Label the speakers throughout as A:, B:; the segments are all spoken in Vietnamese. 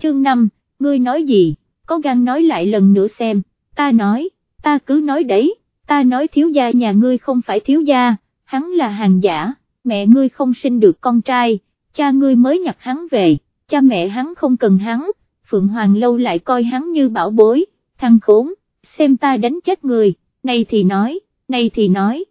A: chương 5, ngươi nói gì, có gan nói lại lần nữa xem, ta nói, ta cứ nói đấy, ta nói thiếu gia nhà ngươi không phải thiếu gia, hắn là hàng giả, mẹ ngươi không sinh được con trai, cha ngươi mới nhặt hắn về, cha mẹ hắn không cần hắn, Phượng Hoàng Lâu lại coi hắn như bảo bối, thằng khốn, xem ta đánh chết người, này thì nói,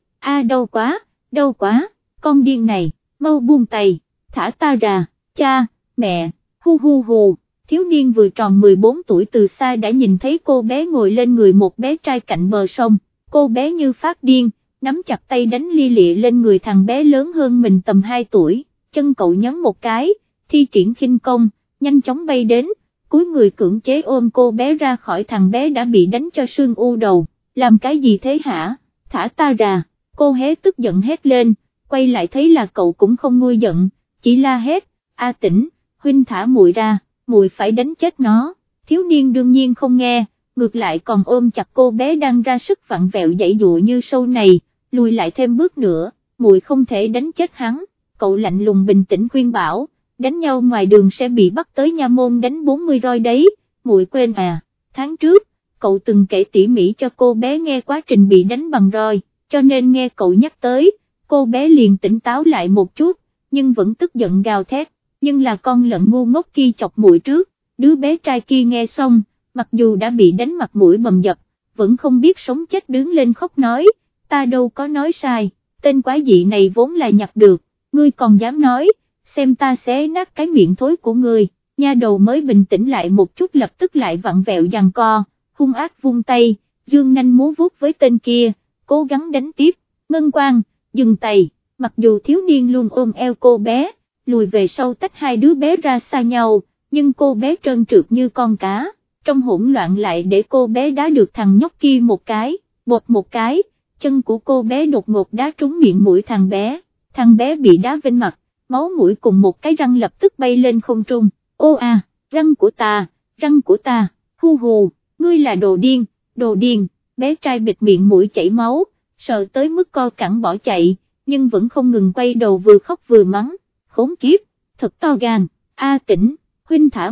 A: đau quá, con điên này, mau buông tay, thả ta ra, cha, mẹ, hu hu hù, thiếu niên vừa tròn 14 tuổi từ xa đã nhìn thấy cô bé ngồi lên người một bé trai cạnh bờ sông, cô bé như phát điên, nắm chặt tay đánh lia lịa lên người thằng bé lớn hơn mình tầm 2 tuổi, chân cậu nhấn một cái, thi triển khinh công, nhanh chóng bay đến, cúi người cưỡng chế ôm cô bé ra khỏi thằng bé đã bị đánh cho sưng u đầu, làm cái gì thế hả, thả ta ra, cô hé tức giận hét lên, quay lại thấy là cậu cũng không nguôi giận, chỉ la hét, A Tĩnh, huynh thả muội ra, muội phải đánh chết nó, thiếu niên đương nhiên không nghe, ngược lại còn ôm chặt cô bé đang ra sức vặn vẹo giãy giụa như sâu này, lùi lại thêm bước nữa, muội không thể đánh chết hắn, cậu lạnh lùng bình tĩnh khuyên bảo, đánh nhau ngoài đường sẽ bị bắt tới nha môn đánh 40 roi đấy, muội quên à, tháng trước, cậu từng kể tỉ mỉ cho cô bé nghe quá trình bị đánh bằng roi, cho nên nghe cậu nhắc tới, cô bé liền tỉnh táo lại một chút, nhưng vẫn tức giận gào thét, nhưng là con lợn ngu ngốc kia chọc muội trước, đứa bé trai kia nghe xong, mặc dù đã bị đánh mặt mũi bầm dập, vẫn không biết sống chết đứng lên khóc nói, ta đâu có nói sai, tên quái dị này vốn là nhặt được, ngươi còn dám nói, xem ta xé nát cái miệng thối của ngươi, nha đầu mới bình tĩnh lại một chút lập tức lại vặn vẹo giằng co, hung ác vung tay, dương nanh múa vuốt với tên kia, cố gắng đánh tiếp, Ngân Quang, dừng tay, mặc dù thiếu niên luôn ôm eo cô bé, lùi về sau tách hai đứa bé ra xa nhau, nhưng cô bé trơn trượt như con cá, trong hỗn loạn lại để cô bé đá được thằng nhóc kia một cái, bột một cái, chân của cô bé đột ngột đá trúng miệng mũi thằng bé bị đá vênh mặt, máu mũi cùng một cái răng lập tức bay lên không trung, ô à, răng của ta, hu hù, ngươi là đồ điên, bé trai bịt miệng mũi chảy máu, sợ tới mức co cẳng bỏ chạy, nhưng vẫn không ngừng quay đầu vừa khóc vừa mắng, khốn kiếp, thật to gan, A Tĩnh, huynh thả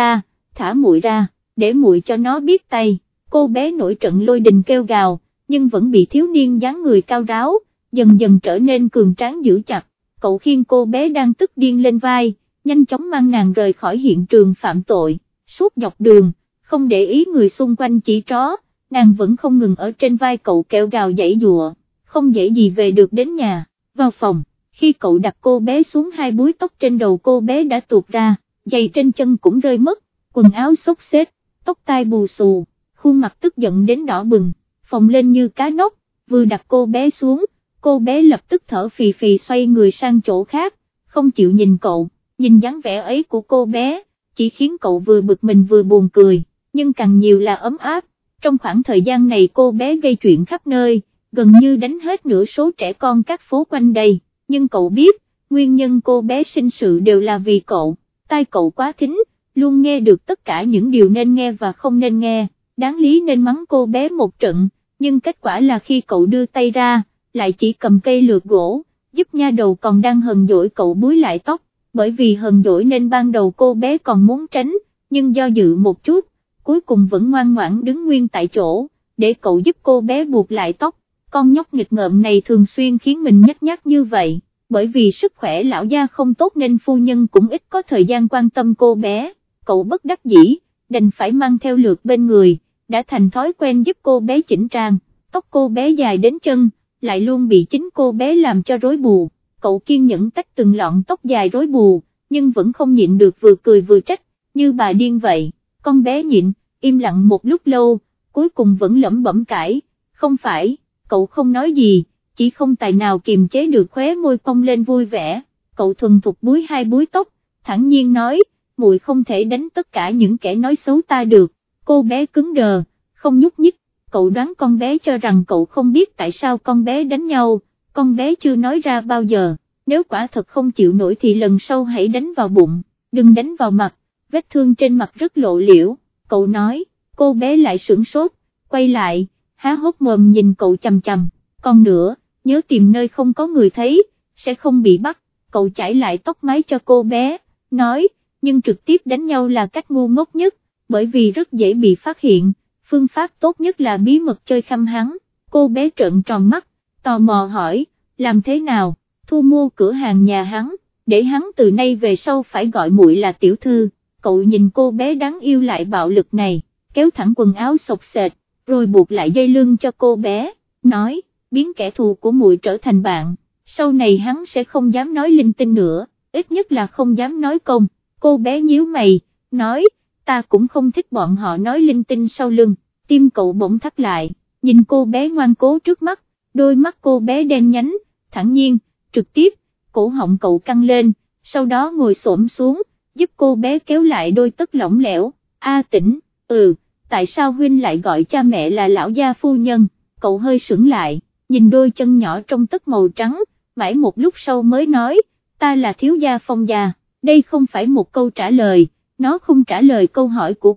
A: muội ra, để muội cho nó biết tay, cô bé nổi trận lôi đình kêu gào, nhưng vẫn bị thiếu niên dáng người cao ráo, dần dần trở nên cường tráng giữ chặt, cậu khiêng cô bé đang tức điên lên vai, nhanh chóng mang nàng rời khỏi hiện trường phạm tội, suốt dọc đường, không để ý người xung quanh chỉ tró, nàng vẫn không ngừng ở trên vai cậu kêu gào giãy giụa, không dễ gì về được đến nhà, vào phòng, khi cậu đặt cô bé xuống hai búi tóc trên đầu cô bé đã tuột ra, giày trên chân cũng rơi mất, quần áo xốc xếch, tóc tai bù xù, khuôn mặt tức giận đến đỏ bừng, phồng lên như cá nóc, vừa đặt cô bé xuống, cô bé lập tức thở phì phì xoay người sang chỗ khác, không chịu nhìn cậu, nhìn dáng vẻ ấy của cô bé, chỉ khiến cậu vừa bực mình vừa buồn cười, nhưng càng nhiều là ấm áp, trong khoảng thời gian này cô bé gây chuyện khắp nơi, gần như đánh hết nửa số trẻ con các phố quanh đây, nhưng cậu biết, nguyên nhân cô bé sinh sự đều là vì cậu, tai cậu quá thính, luôn nghe được tất cả những điều nên nghe và không nên nghe, đáng lý nên mắng cô bé một trận, nhưng kết quả là khi cậu đưa tay ra, lại chỉ cầm cây lược gỗ, giúp nha đầu còn đang hờn dỗi cậu búi lại tóc, bởi vì hờn dỗi nên ban đầu cô bé còn muốn tránh, nhưng do dự một chút, cuối cùng vẫn ngoan ngoãn đứng nguyên tại chỗ, để cậu giúp cô bé buộc lại tóc, con nhóc nghịch ngợm này thường xuyên khiến mình nhếch nhác như vậy, bởi vì sức khỏe lão gia không tốt nên phu nhân cũng ít có thời gian quan tâm cô bé, cậu bất đắc dĩ, đành phải mang theo lược bên người, đã thành thói quen giúp cô bé chỉnh trang, tóc cô bé dài đến chân, lại luôn bị chính cô bé làm cho rối bù, cậu kiên nhẫn tách từng lọn tóc dài rối bù, nhưng vẫn không nhịn được vừa cười vừa trách, như bà điên vậy, con bé nhịn, im lặng một lúc lâu, cuối cùng vẫn lẩm bẩm cãi, không phải, cậu không nói gì, chỉ không tài nào kiềm chế được khóe môi cong lên vui vẻ, cậu thuần thục búi hai búi tóc, thản nhiên nói, muội không thể đánh tất cả những kẻ nói xấu ta được, cô bé cứng đờ, không nhúc nhích, cậu đoán con bé cho rằng cậu không biết tại sao con bé đánh nhau, con bé chưa nói ra bao giờ, nếu quả thật không chịu nổi thì lần sau hãy đánh vào bụng, đừng đánh vào mặt, vết thương trên mặt rất lộ liễu, cậu nói, cô bé lại sửng sốt, quay lại, há hốc mồm nhìn cậu chằm chằm, còn nữa, nhớ tìm nơi không có người thấy, sẽ không bị bắt, cậu chải lại tóc mái cho cô bé, nói, nhưng trực tiếp đánh nhau là cách ngu ngốc nhất, bởi vì rất dễ bị phát hiện, phương pháp tốt nhất là bí mật chơi khăm hắn. Cô bé trợn tròn mắt, tò mò hỏi, làm thế nào, thu mua cửa hàng nhà hắn, để hắn từ nay về sau phải gọi muội là tiểu thư. Cậu nhìn cô bé đáng yêu lại bạo lực này, kéo thẳng quần áo xộc xệch, rồi buộc lại dây lưng cho cô bé, nói, biến kẻ thù của muội trở thành bạn, sau này hắn sẽ không dám nói linh tinh nữa, ít nhất là không dám nói công. Cô bé nhíu mày, nói, ta cũng không thích bọn họ nói linh tinh sau lưng. Tim cậu bỗng thắt lại, nhìn cô bé ngoan cố trước mắt, đôi mắt cô bé đen nhánh, thản nhiên, trực tiếp, cổ họng cậu căng lên, sau đó ngồi xổm xuống, giúp cô bé kéo lại đôi tất lỏng lẻo. A Tĩnh, tại sao huynh lại gọi cha mẹ là lão gia phu nhân? Cậu hơi sững lại, nhìn đôi chân nhỏ trong tất màu trắng, mãi một lúc sau mới nói, ta là thiếu gia Phong gia. Đây không phải một câu trả lời, nó không trả lời câu hỏi của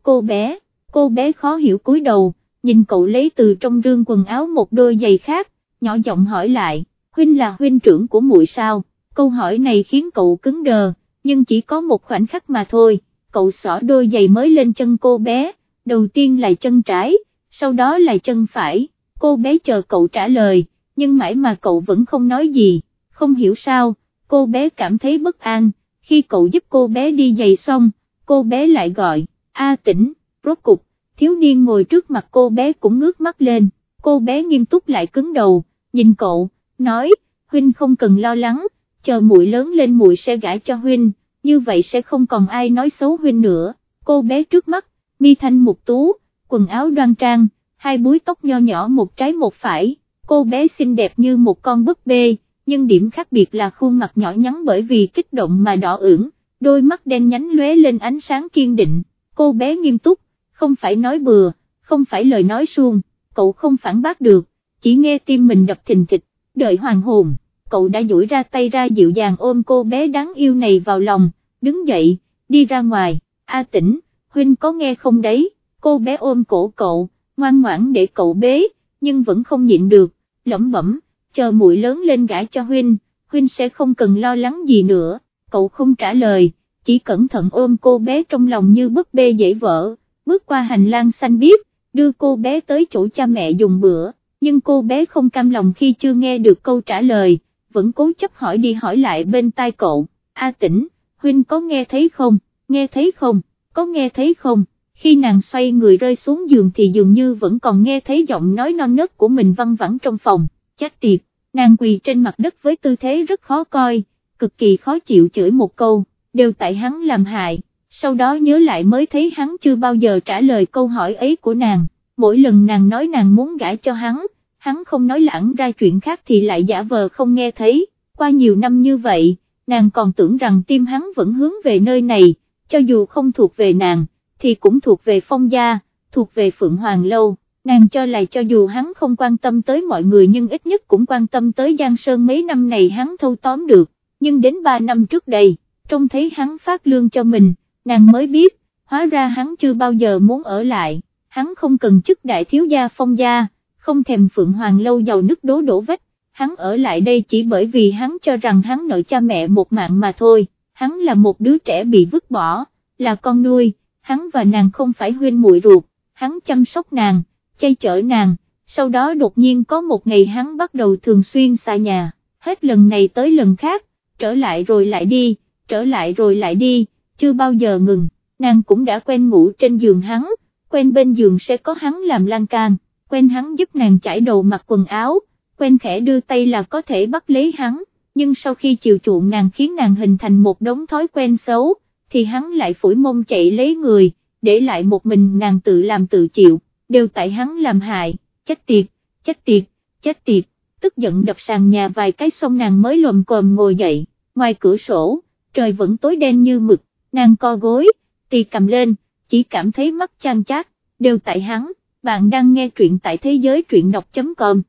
A: cô bé khó hiểu cúi đầu, nhìn cậu lấy từ trong rương quần áo một đôi giày khác, nhỏ giọng hỏi lại, huynh là huynh trưởng của muội sao? Câu hỏi này khiến cậu cứng đờ, nhưng chỉ có một khoảnh khắc mà thôi. Cậu xỏ đôi giày mới lên chân cô bé, đầu tiên là chân trái, sau đó là chân phải. Cô bé chờ cậu trả lời, nhưng mãi mà cậu vẫn không nói gì. Không hiểu sao, cô bé cảm thấy bất an. Khi cậu giúp cô bé đi giày xong, cô bé lại gọi, A Tĩnh. Rốt cục, thiếu niên ngồi trước mặt cô bé cũng ngước mắt lên, cô bé nghiêm túc lại cứng đầu, nhìn cậu, nói, huynh không cần lo lắng, chờ muội lớn lên muội sẽ gả cho huynh, như vậy sẽ không còn ai nói xấu huynh nữa. Cô bé trước mắt, mi thanh mục tú, quần áo đoan trang, hai búi tóc nho nhỏ một trái một phải, cô bé xinh đẹp như một con búp bê, nhưng điểm khác biệt là khuôn mặt nhỏ nhắn bởi vì kích động mà đỏ ửng, đôi mắt đen nhánh lóe lên ánh sáng kiên định. Cô bé nghiêm túc, không phải nói bừa, không phải lời nói suông, cậu không phản bác được, chỉ nghe tim mình đập thình thịch. Đợi hoàn hồn, cậu đã duỗi ra tay ra dịu dàng ôm cô bé đáng yêu này vào lòng, đứng dậy, đi ra ngoài. A Tĩnh, huynh có nghe không đấy? Cô bé ôm cổ cậu, ngoan ngoãn để cậu bế, nhưng vẫn không nhịn được, lẩm bẩm, chờ muội lớn lên gả cho huynh, huynh sẽ không cần lo lắng gì nữa. Cậu không trả lời, chỉ cẩn thận ôm cô bé trong lòng như búp bê dễ vỡ, bước qua hành lang xanh biếc, đưa cô bé tới chỗ cha mẹ dùng bữa, nhưng cô bé không cam lòng khi chưa nghe được câu trả lời, vẫn cố chấp hỏi đi hỏi lại bên tai cậu, A Tĩnh, huynh có nghe thấy không, nghe thấy không, có nghe thấy không? Khi nàng xoay người rơi xuống giường thì dường như vẫn còn nghe thấy giọng nói non nớt của mình văng vẳng trong phòng. Chết tiệt, nàng quỳ trên mặt đất với tư thế rất khó coi, cực kỳ khó chịu chửi một câu, đều tại hắn làm hại. Sau đó nhớ lại mới thấy hắn chưa bao giờ trả lời câu hỏi ấy của nàng, mỗi lần nàng nói nàng muốn gả cho hắn không nói lãng ra chuyện khác thì lại giả vờ không nghe thấy. Qua nhiều năm như vậy, nàng còn tưởng rằng tim hắn vẫn hướng về nơi này, cho dù không thuộc về nàng, thì cũng thuộc về Phong gia, thuộc về Phượng Hoàng Lâu. Nàng cho là cho dù hắn không quan tâm tới mọi người nhưng ít nhất cũng quan tâm tới Giang Sơn mấy năm này hắn thâu tóm được, nhưng đến 3 năm trước đây, trông thấy hắn phát lương cho mình, nàng mới biết, hóa ra hắn chưa bao giờ muốn ở lại, hắn không cần chức đại thiếu gia Phong gia, không thèm Phượng Hoàng Lâu giàu nứt đổ vách, hắn ở lại đây chỉ bởi vì hắn cho rằng hắn nợ cha mẹ một mạng mà thôi, hắn là một đứa trẻ bị vứt bỏ, là con nuôi, hắn và nàng không phải huynh muội ruột, hắn chăm sóc nàng, che chở nàng, sau đó đột nhiên có một ngày hắn bắt đầu thường xuyên xa nhà, hết lần này tới lần khác, trở lại rồi lại đi, trở lại rồi lại đi, chưa bao giờ ngừng, nàng cũng đã quen ngủ trên giường hắn, quen bên giường sẽ có hắn làm lan can, quen hắn giúp nàng chải đầu mặc quần áo, quen khẽ đưa tay là có thể bắt lấy hắn, nhưng sau khi chiều chuộng nàng khiến nàng hình thành một đống thói quen xấu, thì hắn lại phủi mông chạy lấy người, để lại một mình nàng tự làm tự chịu, đều tại hắn làm hại. Chết tiệt, chết tiệt, chết tiệt, tức giận đập sàn nhà vài cái xong nàng mới lồm cồm ngồi dậy, ngoài cửa sổ, trời vẫn tối đen như mực, nàng co gối, tì cầm lên, chỉ cảm thấy mắt chan chát, đều tại hắn. Bạn đang nghe truyện tại thế giới truyện đọc.com.